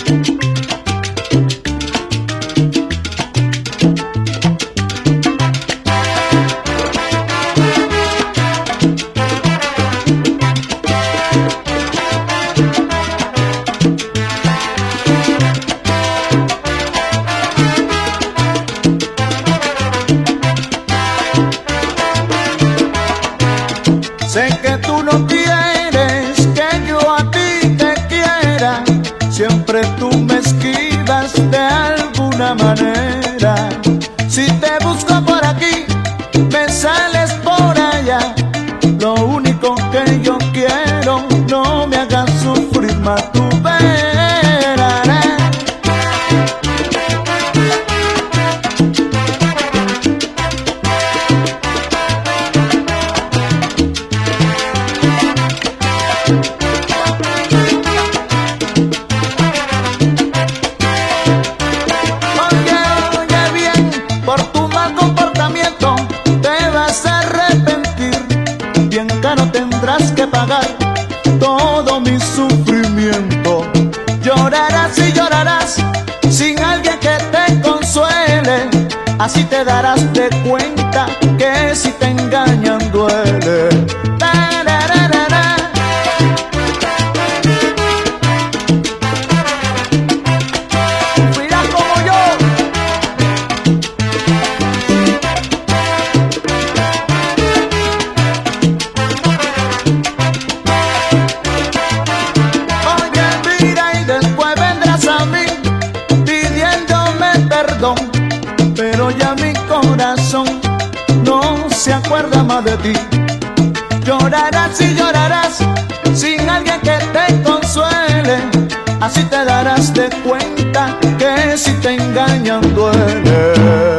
Sé que tú no quieres que yo a ti te quiera, siempre tú me esquivas de alguna manera. Si te busco por aquí, me sales por allá. Lo único que yo quiero, no me hagas sufrir más, tú verás. Tendrás que pagar todo mi sufrimiento. Llorarás y llorarás sin alguien que te consuele. Así te darás de cuenta que si te engañan duele. Mira como yo. Pero ya mi corazón no se acuerda más de ti. Llorarás y llorarás sin alguien que te consuele. Así te darás de cuenta que si te engañan duele.